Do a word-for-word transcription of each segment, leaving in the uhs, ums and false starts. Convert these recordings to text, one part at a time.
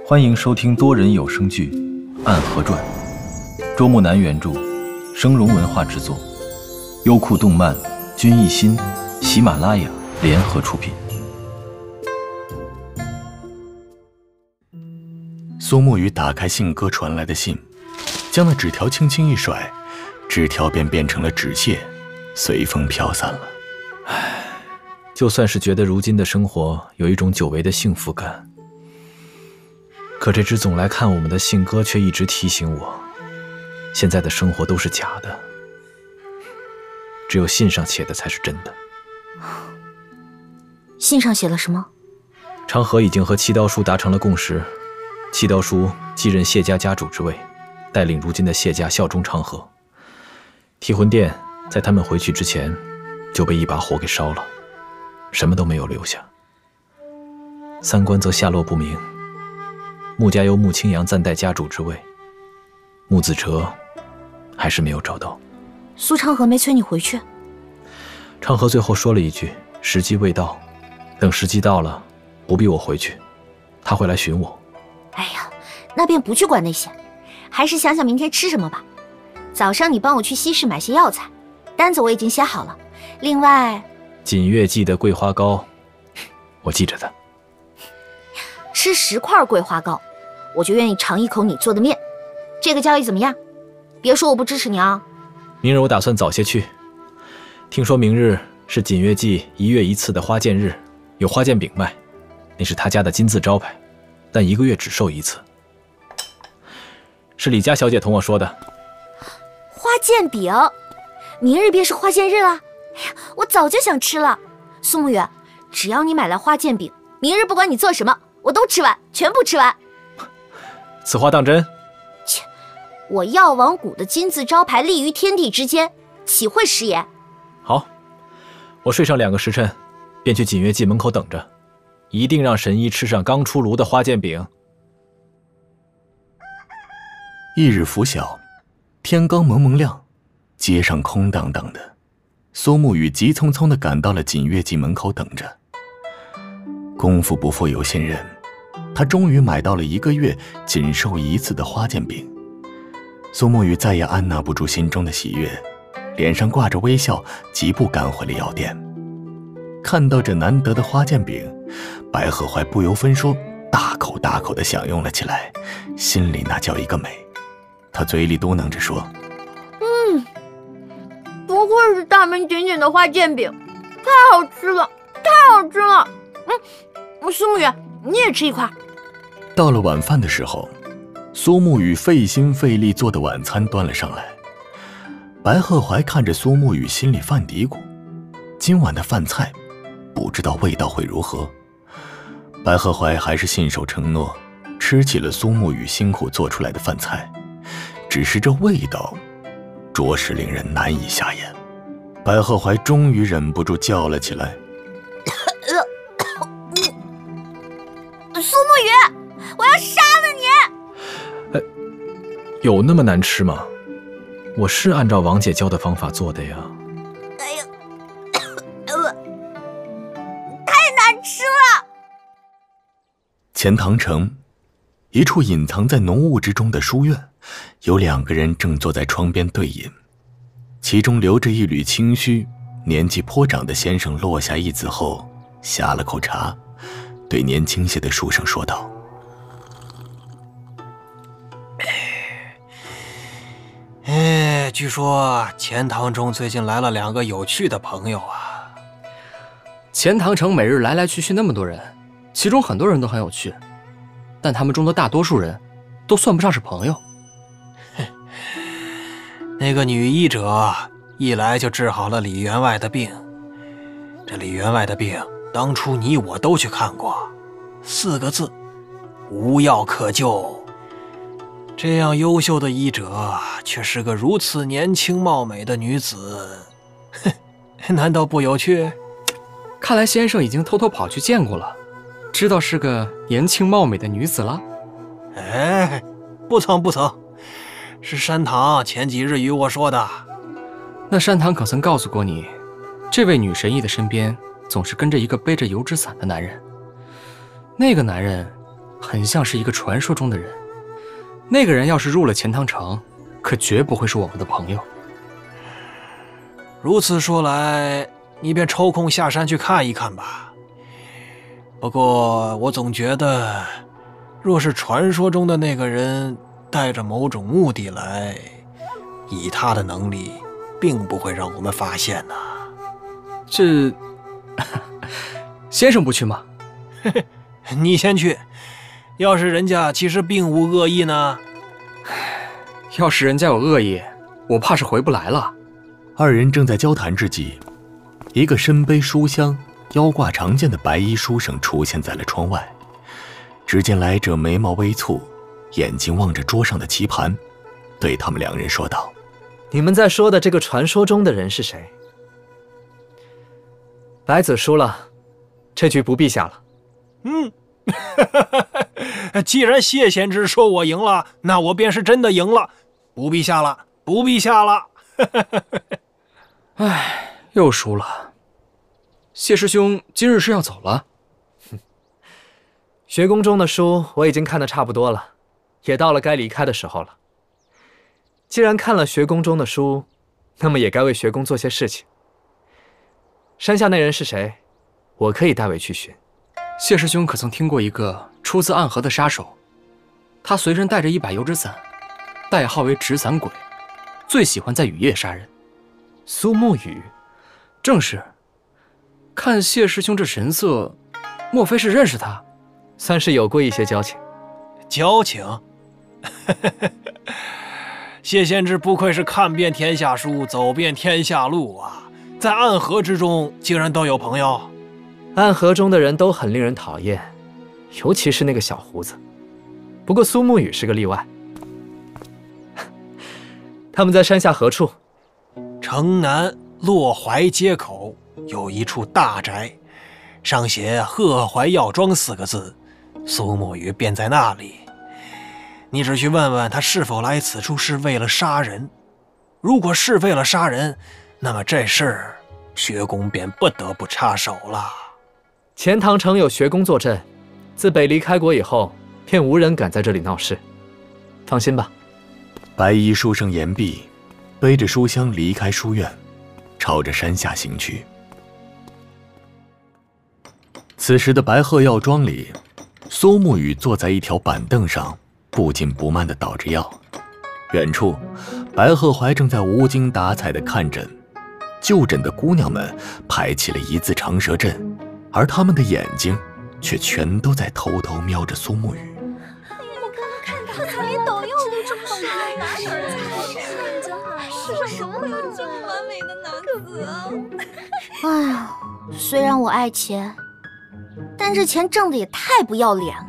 欢迎收听多人有声剧《暗河传》，周木南原著，生荣文化制作，优酷动漫、君艺心、喜马拉雅联合出品。 苏沐雨打开信鸽传来的信，将那纸条轻轻一甩，纸条便变成了纸屑，随风飘散了。 唉，就算是觉得如今的生活有一种久违的幸福感，可这只总来看我们的信鸽却一直提醒我，现在的生活都是假的，只有信上写的才是真的。 信上写了什么？ 长河已经和七刀叔达成了共识，七刀叔继任谢家家主之位，带领如今的谢家效忠长河。提魂殿在他们回去之前就被一把火给烧了，什么都没有留下。三官则下落不明，穆家由穆清扬暂代家主之位，穆子哲还是没有找到。 苏长河没催你回去？ 长河最后说了一句时机未到，等时机到了不必我回去，他会来寻我。 哎呀，那便不去管那些，还是想想明天吃什么吧。早上你帮我去西市买些药材，单子我已经写好了。另外， 锦月记的桂花糕我记着的。 吃十块桂花糕，我就愿意尝一口你做的面。这个交易怎么样？别说我不支持你啊。 明日我打算早些去，听说明日是锦月记一月一次的花剑日，有花剑饼卖，那是他家的金字招牌，但一个月只售一次。是李家小姐同我说的。 花剑饼，明日便是花剑日了。哎呀，我早就想吃了。苏沐雨，只要你买来花剑饼，明日不管你做什么，我都吃完，全部吃完。 此话当真？ 切，我药王谷的金字招牌立于天地之间，岂会食言？ 好，我睡上两个时辰，便去锦月记门口等着，一定让神医吃上刚出炉的花剑饼。 翌日拂晓，天刚蒙蒙亮，街上空荡荡的。苏沐雨急匆匆地赶到了锦月记门口等着。功夫不负有心人，他终于买到了一个月仅售一次的花剑饼。苏沐雨再也按捺不住心中的喜悦，脸上挂着微笑，疾步赶回了药店。看到这难得的花剑饼，白鹤怀不由分说，大口大口地享用了起来，心里那叫一个美。他嘴里嘟囔着说： 嗯，不愧是大名鼎鼎的花剑饼，太好吃了，太好吃了。嗯，苏沐雨，你也吃一块。 到了晚饭的时候，苏沐雨费心费力做的晚餐端了上来。白鹤怀看着苏沐雨，心里犯嘀咕：今晚的饭菜不知道味道会如何。白鹤怀还是信守承诺，吃起了苏沐雨辛苦做出来的饭菜，只是这味道着实令人难以下咽。白鹤怀终于忍不住叫了起来： 苏沐雨，我要杀了你！ 哎，有那么难吃吗？我是按照王姐教的方法做的呀。 哎呀，太难吃了！ 钱塘城，一处隐藏在浓雾之中的书院，有两个人正坐在窗边对饮。其中留着一缕清须、年纪颇长的先生落下一子后，下了口茶，对年轻些的书生说道： 哎，据说钱塘中最近来了两个有趣的朋友啊。 钱塘城每日来来去去那么多人，其中很多人都很有趣，但他们中的大多数人都算不上是朋友。 那个女医者一来就治好了李员外的病，这李员外的病当初你我都去看过，四个字：无药可救。这样优秀的医者却是个如此年轻貌美的女子，哼，难道不有趣？ 看来先生已经偷偷跑去见过了，知道是个年轻貌美的女子了。 哎，不曾不曾，是山堂前几日与我说的。 那山堂可曾告诉过你，这位女神医的身边总是跟着一个背着油纸伞的男人？那个男人很像是一个传说中的人。那个人要是入了钱塘城，可绝不会是我们的朋友。 如此说来，你便抽空下山去看一看吧。不过我总觉得，若是传说中的那个人带着某种目的来，以他的能力，并不会让我们发现呐。 这，先生不去吗？ 你先去。要是人家其实并无恶意呢？ 要是人家有恶意，我怕是回不来了。 二人正在交谈之际，一个身背书香、腰挂长剑的白衣书生出现在了窗外。只见来者眉毛微蹙，眼睛望着桌上的棋盘，对他们两人说道：“ 你们在说的这个传说中的人是谁？”白子输了，这局不必下了。 嗯。既然谢贤之说我赢了，那我便是真的赢了，不必下了，不必下了。 唉，又输了。谢师兄今日是要走了？ 学宫中的书我已经看得差不多了，也到了该离开的时候了。既然看了学宫中的书，那么也该为学宫做些事情。山下那人是谁？我可以代为去寻。 谢师兄可曾听过一个出自暗河的杀手？他随身带着一把油纸伞，代号为纸伞鬼，最喜欢在雨夜杀人。 苏沐雨， 正是。看谢师兄这神色，莫非是认识他？ 算是有过一些交情。 交情？谢贤之不愧是看遍天下书，走遍天下路啊！在暗河之中，竟然都有朋友。 暗河中的人都很令人讨厌，尤其是那个小胡子。不过苏沐雨是个例外。他们在山下何处？ 城南洛怀街口有一处大宅，上写鹤怀药庄四个字，苏沐雨便在那里。你只需问问他是否来此处是为了杀人。如果是为了杀人，那么这事学宫便不得不插手了。 钱塘城有学宫坐镇，自北离开国以后，便无人敢在这里闹事。放心吧。 白衣书生言毕，背着书箱离开书院，朝着山下行去。此时的白鹤药庄里，苏沐雨坐在一条板凳上，不紧不慢地捣着药。远处，白鹤怀正在无精打采地看诊。就诊的姑娘们排起了一字长蛇阵，而她们的眼睛却全都在偷偷瞄着苏沐雨。 我刚刚看他才连抖又都这么帅，哪有人真好，世上怎么会有这么完美的男子啊！哎呀，虽然我爱钱，但这钱挣的也太不要脸了。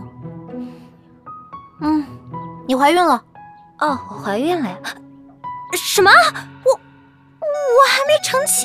嗯，你怀孕了？哦，我怀孕了呀？什么？我我还没成亲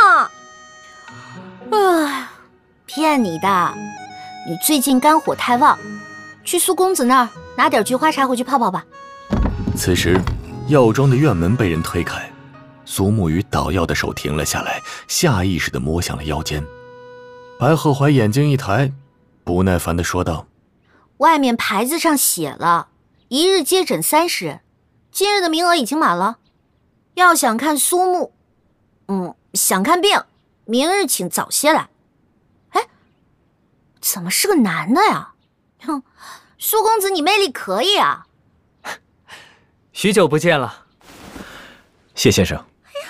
呢！哎，骗你的！你最近肝火太旺，去苏公子那儿拿点菊花茶回去泡泡吧。 此时，药庄的院门被人推开，苏沐雨捣药的手停了下来，下意识地摸向了腰间。白鹤怀眼睛一抬，不耐烦地说道：“ 外面牌子上写了，一日接诊三十人，今日的名额已经满了。要想看苏沐，嗯，想看病，明日请早些来。哎，怎么是个男的呀？哼，苏公子你魅力可以啊！ 许久不见了， 谢先生。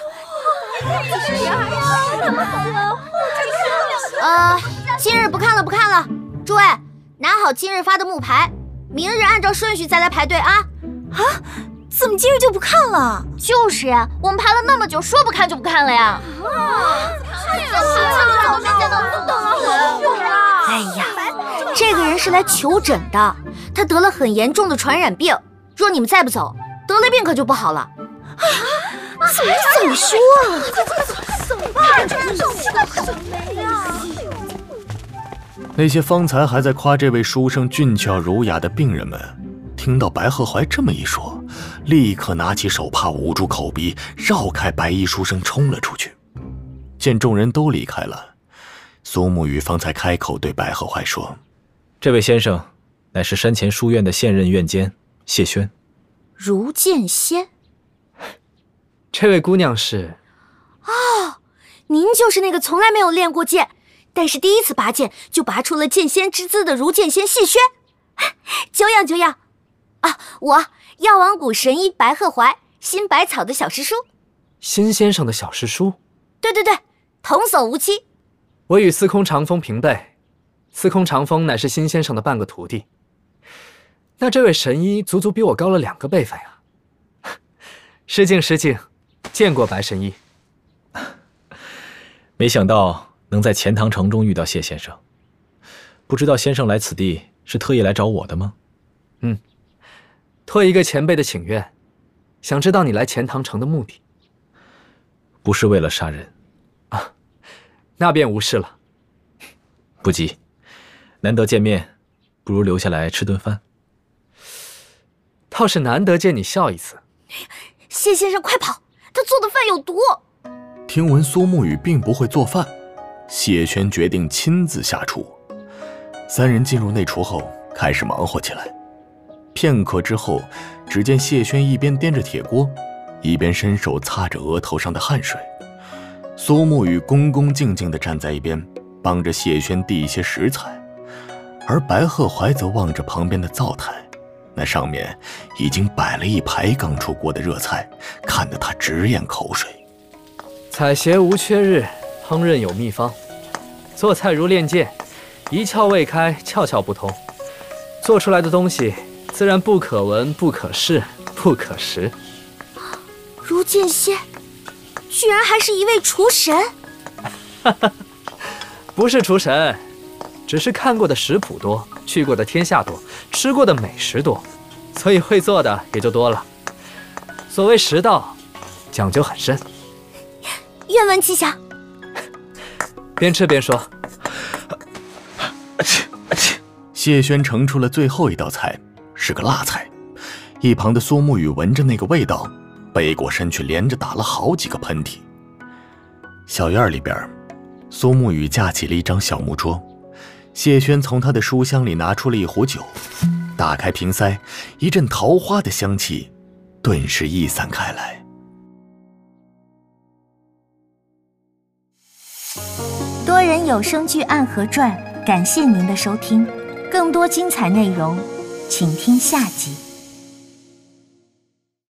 呃，今日不看了，不看了。诸位，拿好今日发的木牌，明日按照顺序再来排队啊！啊，怎么今日就不看了？就是呀，我们排了那么久，说不看就不看了呀！啊，哎呀，这个人是来求诊的，他得了很严重的传染病，若你们再不走，得了病可就不好了。啊，怎么怎么说啊？怎么办？这是什么呀？ 那些方才还在夸这位书生俊俏儒雅的病人们，听到白鹤怀这么一说，立刻拿起手帕捂住口鼻，绕开白衣书生冲了出去。见众人都离开了，苏沐雨方才开口对白鹤怀说：“ 这位先生， 乃是山前书院的现任院监谢轩。 如剑仙。 这位姑娘是？ 哦，您就是那个从来没有练过剑，但是第一次拔剑就拔出了剑仙之姿的如剑仙谢轩。久仰久仰。啊，我药王谷神医白鹤怀，新百草的小师叔。 辛先生的小师叔？ 对对对，童叟无欺。 我与司空长风平辈，司空长风乃是辛先生的半个徒弟。那这位神医足足比我高了两个辈分呀！失敬失敬，见过白神医。 没想到能在钱塘城中遇到谢先生，不知道先生来此地是特意来找我的吗？ 嗯，托一个前辈的请愿，想知道你来钱塘城的目的。 不是为了杀人啊，那便无事了。 不急，难得见面，不如留下来吃顿饭。 倒是难得见你笑一次。 谢先生快跑，他做的饭有毒。 听闻苏沐雨并不会做饭，谢轩决定亲自下厨。三人进入内厨后，开始忙活起来。片刻之后，只见谢轩一边掂着铁锅，一边伸手擦着额头上的汗水。苏沐雨恭恭敬敬地站在一边，帮着谢轩递一些食材，而白鹤怀则望着旁边的灶台，那上面已经摆了一排刚出锅的热菜，看得他直咽口水。 采撷无缺日，烹饪有秘方。做菜如练剑，一窍未开，窍窍不通。做出来的东西自然不可闻、不可视、不可食。 如剑仙，居然还是一位厨神。 不是厨神，只是看过的食谱多，去过的天下多，吃过的美食多，所以会做的也就多了。所谓食道，讲究很深。 愿闻其详。 边吃边说。 谢轩盛出了最后一道菜，是个辣菜。一旁的苏沐雨闻着那个味道，背过身去，连着打了好几个喷嚏。小院里边，苏沐雨架起了一张小木桌，谢轩从他的书箱里拿出了一壶酒，打开瓶塞，一阵桃花的香气顿时溢散开来。 多人有声剧《暗河传》，感谢您的收听，更多精彩内容，请听下集。